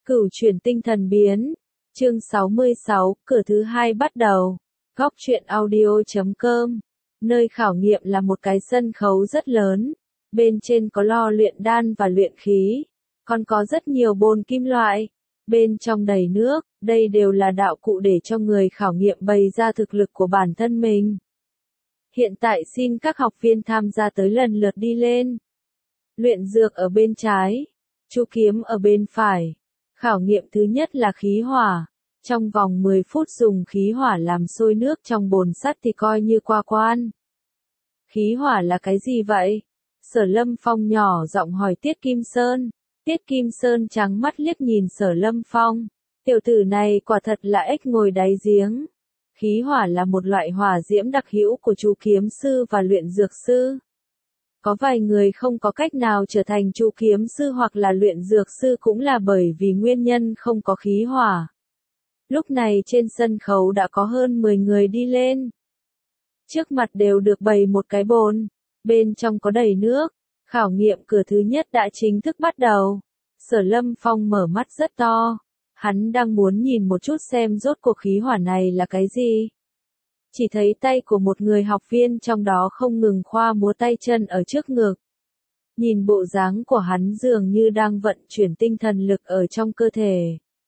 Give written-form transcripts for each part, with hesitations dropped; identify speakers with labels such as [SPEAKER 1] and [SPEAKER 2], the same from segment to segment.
[SPEAKER 1] Cửu chuyển tinh thần biến. Chương 66, cửa thứ 2 bắt đầu. Góc truyện audio.com. Nơi khảo nghiệm là một cái sân khấu rất lớn. Bên trên có lò luyện đan và luyện khí. Còn có rất nhiều bồn kim loại. Bên trong đầy nước, đây đều là đạo cụ để cho người khảo nghiệm bày ra thực lực của bản thân mình. Hiện tại xin các học viên tham gia tới lần lượt đi lên. Luyện dược ở bên trái, chu kiếm ở bên phải. Khảo nghiệm thứ nhất là khí hỏa. Trong vòng 10 phút dùng khí hỏa làm sôi nước trong bồn sắt thì coi như qua quan. Khí hỏa là cái gì vậy? Sở Lâm Phong nhỏ giọng hỏi Tiết Kim Sơn. Tiết Kim Sơn trắng mắt liếc nhìn Sở Lâm Phong. Tiểu tử này quả thật là ếch ngồi đáy giếng. Khí hỏa là một loại hỏa diễm đặc hữu của chu kiếm sư và luyện dược sư. Có vài người không có cách nào trở thành chu kiếm sư hoặc là luyện dược sư cũng là bởi vì nguyên nhân không có khí hỏa. Lúc này trên sân khấu đã có hơn 10 người đi lên. Trước mặt đều được bày một cái bồn, bên trong có đầy nước. Khảo nghiệm cửa thứ nhất đã chính thức bắt đầu. Sở Lâm Phong mở mắt rất to. Hắn đang muốn nhìn một chút xem rốt cuộc khí hỏa này là cái gì. Chỉ thấy tay của một người học viên trong đó không ngừng khoa múa tay chân ở trước ngực. Nhìn bộ dáng của hắn dường như đang vận chuyển tinh thần lực ở trong cơ thể.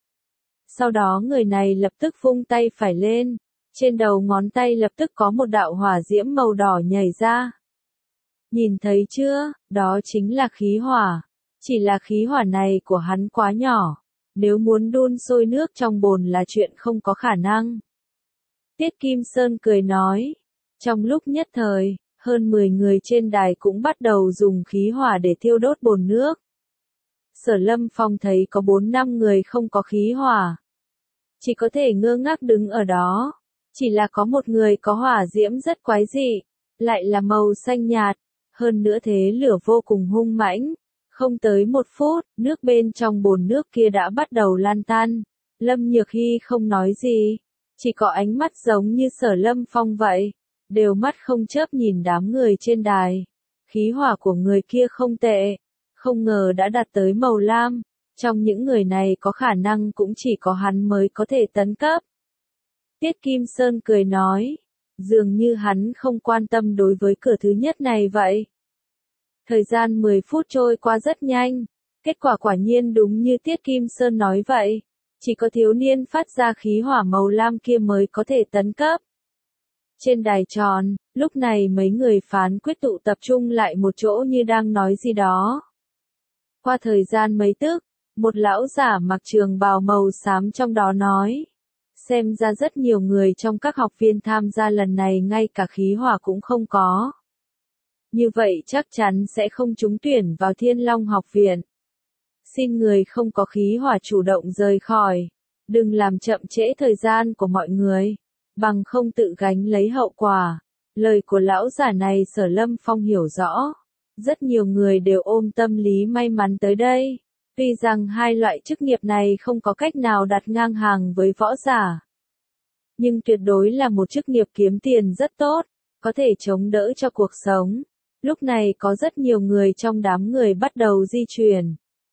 [SPEAKER 1] Sau đó người này lập tức vung tay phải lên. Trên đầu ngón tay lập tức có một đạo hỏa diễm màu đỏ nhảy ra. Nhìn thấy chưa, đó chính là khí hỏa. Chỉ là khí hỏa này của hắn quá nhỏ. Nếu muốn đun sôi nước trong bồn là chuyện không có khả năng. Tiết Kim Sơn cười nói. Trong lúc nhất thời, hơn 10 người trên đài cũng bắt đầu dùng khí hỏa để thiêu đốt bồn nước. Sở Lâm Phong thấy có 4-5 người không có khí hỏa. Chỉ có thể ngơ ngác đứng ở đó. Chỉ là có một người có hỏa diễm rất quái dị. Lại là màu xanh nhạt. Hơn nữa thế lửa vô cùng hung mãnh. Không tới 1 phút, nước bên trong bồn nước kia đã bắt đầu lan tan. Lâm Nhược Hy không nói gì. Chỉ có ánh mắt giống như Sở Lâm Phong vậy. Đều mắt không chớp nhìn đám người trên đài. Khí hỏa của người kia không tệ. Không ngờ đã đạt tới màu lam. Trong những người này có khả năng cũng chỉ có hắn mới có thể tấn cấp. Tiết Kim Sơn cười nói. Dường như hắn không quan tâm đối với cửa thứ nhất này vậy. Thời gian 10 phút trôi qua rất nhanh. Kết quả quả nhiên đúng như Tiết Kim Sơn nói vậy. Chỉ có thiếu niên phát ra khí hỏa màu lam kia mới có thể tấn cấp. Trên đài tròn, lúc này mấy người phán quyết tụ tập trung lại một chỗ như đang nói gì đó. Qua thời gian mấy tức, một lão giả mặc trường bào màu xám trong đó nói. Xem ra rất nhiều người trong các học viên tham gia lần này ngay cả khí hỏa cũng không có. Như vậy chắc chắn sẽ không trúng tuyển vào Thiên Long học viện. Xin người không có khí hỏa chủ động rời khỏi. Đừng làm chậm trễ thời gian của mọi người. Bằng không tự gánh lấy hậu quả. Lời của lão giả này Sở Lâm Phong hiểu rõ. Rất nhiều người đều ôm tâm lý may mắn tới đây. Tuy rằng hai loại chức nghiệp này không có cách nào đặt ngang hàng với võ giả. Nhưng tuyệt đối là một chức nghiệp kiếm tiền rất tốt. Có thể chống đỡ cho cuộc sống. Lúc này có rất nhiều người trong đám người bắt đầu di chuyển.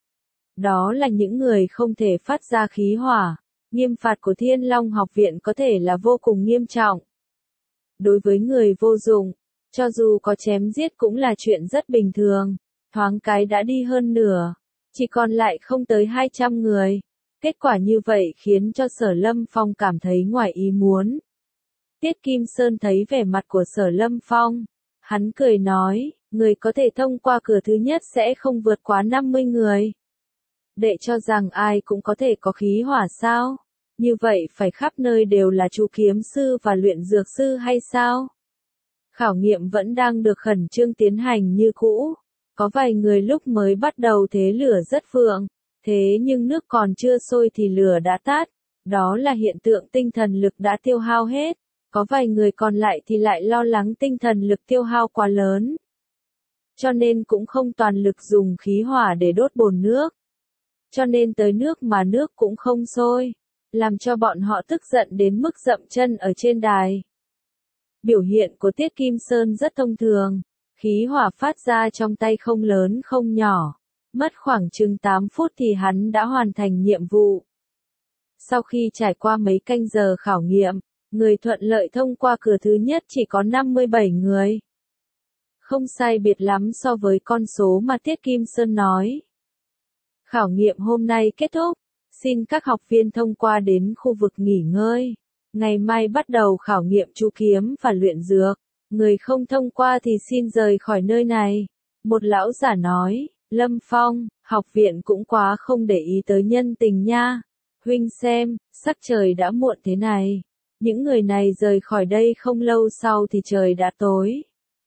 [SPEAKER 1] Đó là những người không thể phát ra khí hỏa. Nghiêm phạt của Thiên Long học viện có thể là vô cùng nghiêm trọng. Đối với người vô dụng, cho dù có chém giết cũng là chuyện rất bình thường. Thoáng cái đã đi hơn nửa. Chỉ còn lại không tới 200 người. Kết quả như vậy khiến cho Sở Lâm Phong cảm thấy ngoài ý muốn. Tiết Kim Sơn thấy vẻ mặt của Sở Lâm Phong. Hắn cười nói, người có thể thông qua cửa thứ nhất sẽ không vượt quá 50 người. Đệ cho rằng ai cũng có thể có khí hỏa sao? Như vậy phải khắp nơi đều là chu kiếm sư và luyện dược sư hay sao? Khảo nghiệm vẫn đang được khẩn trương tiến hành như cũ. Có vài người lúc mới bắt đầu thế lửa rất vượng. Thế nhưng nước còn chưa sôi thì lửa đã tắt. Đó là hiện tượng tinh thần lực đã tiêu hao hết. Có vài người còn lại thì lại lo lắng tinh thần lực tiêu hao quá lớn. Cho nên cũng không toàn lực dùng khí hỏa để đốt bồn nước. Cho nên tới nước mà nước cũng không sôi. Làm cho bọn họ tức giận đến mức dậm chân ở trên đài. Biểu hiện của Tiết Kim Sơn rất thông thường. Khí hỏa phát ra trong tay không lớn không nhỏ. Mất khoảng chừng 8 phút thì hắn đã hoàn thành nhiệm vụ. Sau khi trải qua mấy canh giờ khảo nghiệm, người thuận lợi thông qua cửa thứ nhất chỉ có 57 người. Không sai biệt lắm so với con số mà Tiết Kim Sơn nói. Khảo nghiệm hôm nay kết thúc, xin các học viên thông qua đến khu vực nghỉ ngơi. Ngày mai bắt đầu khảo nghiệm chú kiếm và luyện dược. Người không thông qua thì xin rời khỏi nơi này. Một lão giả nói, Lâm Phong, học viện cũng quá không để ý tới nhân tình nha. Huynh xem, sắc trời đã muộn thế này. Những người này rời khỏi đây không lâu sau thì trời đã tối.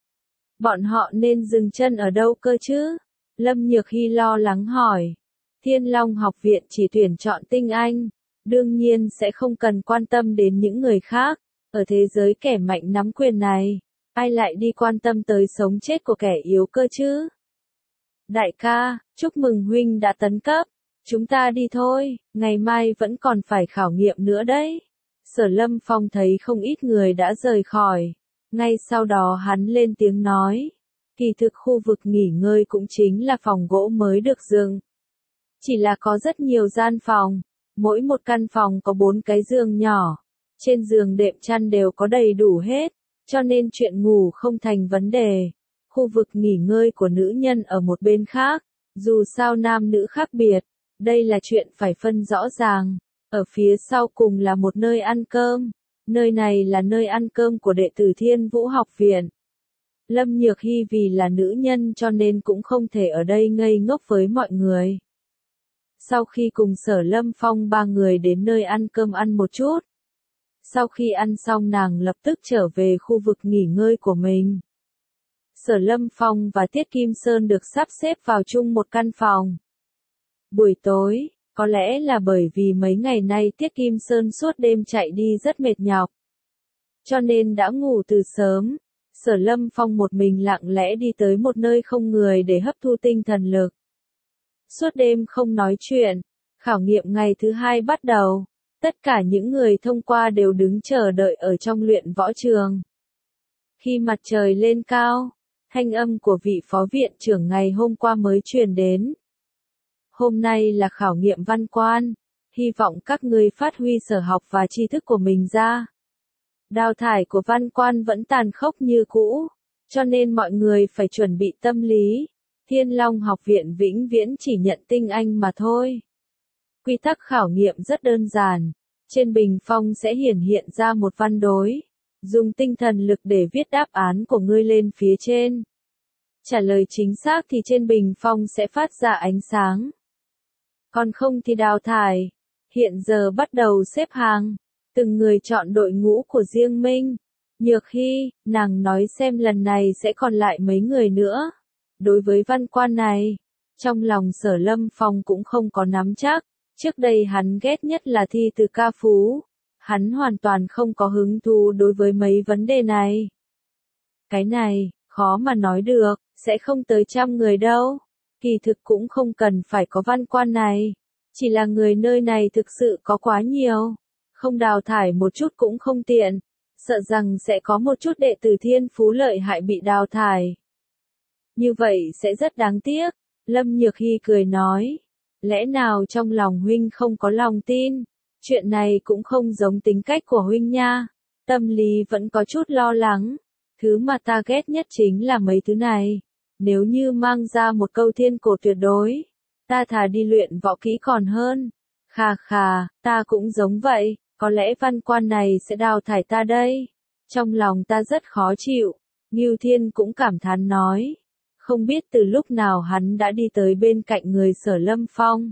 [SPEAKER 1] Bọn họ nên dừng chân ở đâu cơ chứ? Lâm Nhược Hy lo lắng hỏi. Thiên Long học viện chỉ tuyển chọn tinh anh. Đương nhiên sẽ không cần quan tâm đến những người khác. Ở thế giới kẻ mạnh nắm quyền này, ai lại đi quan tâm tới sống chết của kẻ yếu cơ chứ? Đại ca, chúc mừng huynh đã tấn cấp. Chúng ta đi thôi, ngày mai vẫn còn phải khảo nghiệm nữa đấy. Sở Lâm Phong thấy không ít người đã rời khỏi. Ngay sau đó hắn lên tiếng nói. Kỳ thực khu vực nghỉ ngơi cũng chính là phòng gỗ mới được dựng. Chỉ là có rất nhiều gian phòng. Mỗi một căn phòng có 4 cái giường nhỏ. Trên giường đệm chăn đều có đầy đủ hết. Cho nên chuyện ngủ không thành vấn đề. Khu vực nghỉ ngơi của nữ nhân ở một bên khác. Dù sao nam nữ khác biệt. Đây là chuyện phải phân rõ ràng. Ở phía sau cùng là một nơi ăn cơm. Nơi này là nơi ăn cơm của đệ tử Thiên Vũ học viện. Lâm Nhược Hy vì là nữ nhân cho nên cũng không thể ở đây ngây ngốc với mọi người. Sau khi cùng Sở Lâm Phong 3 người đến nơi ăn cơm ăn một chút. Sau khi ăn xong nàng lập tức trở về khu vực nghỉ ngơi của mình. Sở Lâm Phong và Tiết Kim Sơn được sắp xếp vào chung một căn phòng. Buổi tối, có lẽ là bởi vì mấy ngày nay Tiết Kim Sơn suốt đêm chạy đi rất mệt nhọc. Cho nên đã ngủ từ sớm, Sở Lâm Phong một mình lặng lẽ đi tới một nơi không người để hấp thu tinh thần lực. Suốt đêm không nói chuyện, khảo nghiệm ngày thứ 2 bắt đầu. Tất cả những người thông qua đều đứng chờ đợi ở trong luyện võ trường. Khi mặt trời lên cao, thanh âm của vị phó viện trưởng ngày hôm qua mới truyền đến. Hôm nay là khảo nghiệm văn quan, hy vọng các ngươi phát huy sở học và tri thức của mình ra. Đào thải của văn quan vẫn tàn khốc như cũ, cho nên mọi người phải chuẩn bị tâm lý. Thiên Long học viện vĩnh viễn chỉ nhận tinh anh mà thôi. Quy tắc khảo nghiệm rất đơn giản. Trên bình phong sẽ hiển hiện ra một văn đối. Dùng tinh thần lực để viết đáp án của ngươi lên phía trên. Trả lời chính xác thì trên bình phong sẽ phát ra ánh sáng. Còn không thì đào thải. Hiện giờ bắt đầu xếp hàng. Từng người chọn đội ngũ của riêng mình. Nhược Hy, nàng nói xem lần này sẽ còn lại mấy người nữa. Đối với văn quan này, trong lòng Sở Lâm Phong cũng không có nắm chắc. Trước đây hắn ghét nhất là thi từ ca phú. Hắn hoàn toàn không có hứng thú đối với mấy vấn đề này. Cái này, khó mà nói được, sẽ không tới 100 người đâu. Kỳ thực cũng không cần phải có văn quan này. Chỉ là người nơi này thực sự có quá nhiều. Không đào thải một chút cũng không tiện. Sợ rằng sẽ có một chút đệ tử thiên phú lợi hại bị đào thải. Như vậy sẽ rất đáng tiếc. Lâm Nhược Hy cười nói. Lẽ nào trong lòng huynh không có lòng tin? Chuyện này cũng không giống tính cách của huynh nha. Tâm lý vẫn có chút lo lắng. Thứ mà ta ghét nhất chính là mấy thứ này. Nếu như mang ra một câu thiên cổ tuyệt đối, ta thà đi luyện võ kỹ còn hơn. Khà khà, ta cũng giống vậy, có lẽ văn quan này sẽ đào thải ta đây. Trong lòng ta rất khó chịu. Ngưu Thiên cũng cảm thán nói. Không biết từ lúc nào hắn đã đi tới bên cạnh người Sở Lâm Phong.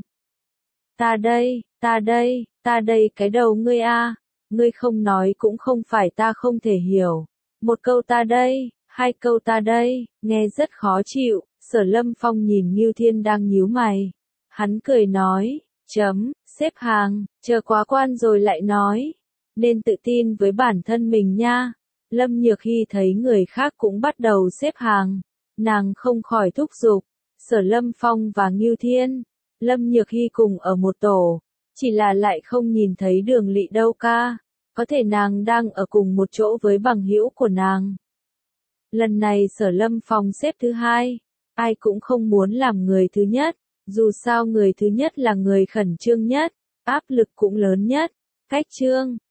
[SPEAKER 1] Ta đây, ta đây, ta đây cái đầu ngươi a, ngươi không nói cũng không phải ta không thể hiểu. Một câu ta đây, 2 câu ta đây, nghe rất khó chịu. Sở Lâm Phong nhìn Ngưu Thiên đang nhíu mày. Hắn cười nói, xếp hàng, chờ quá quan rồi lại nói. Nên tự tin với bản thân mình nha. Lâm Nhược Hy thấy người khác cũng bắt đầu xếp hàng. Nàng không khỏi thúc giục. Sở Lâm Phong và Ngưu Thiên, Lâm Nhược Hy cùng ở một tổ. Chỉ là lại không nhìn thấy Đường Lị đâu ca. Có thể nàng đang ở cùng một chỗ với bằng hữu của nàng. Lần này Sở Lâm Phong xếp thứ 2. Ai cũng không muốn làm người thứ nhất. Dù sao người thứ nhất là người khẩn trương nhất, áp lực cũng lớn nhất. Cách chương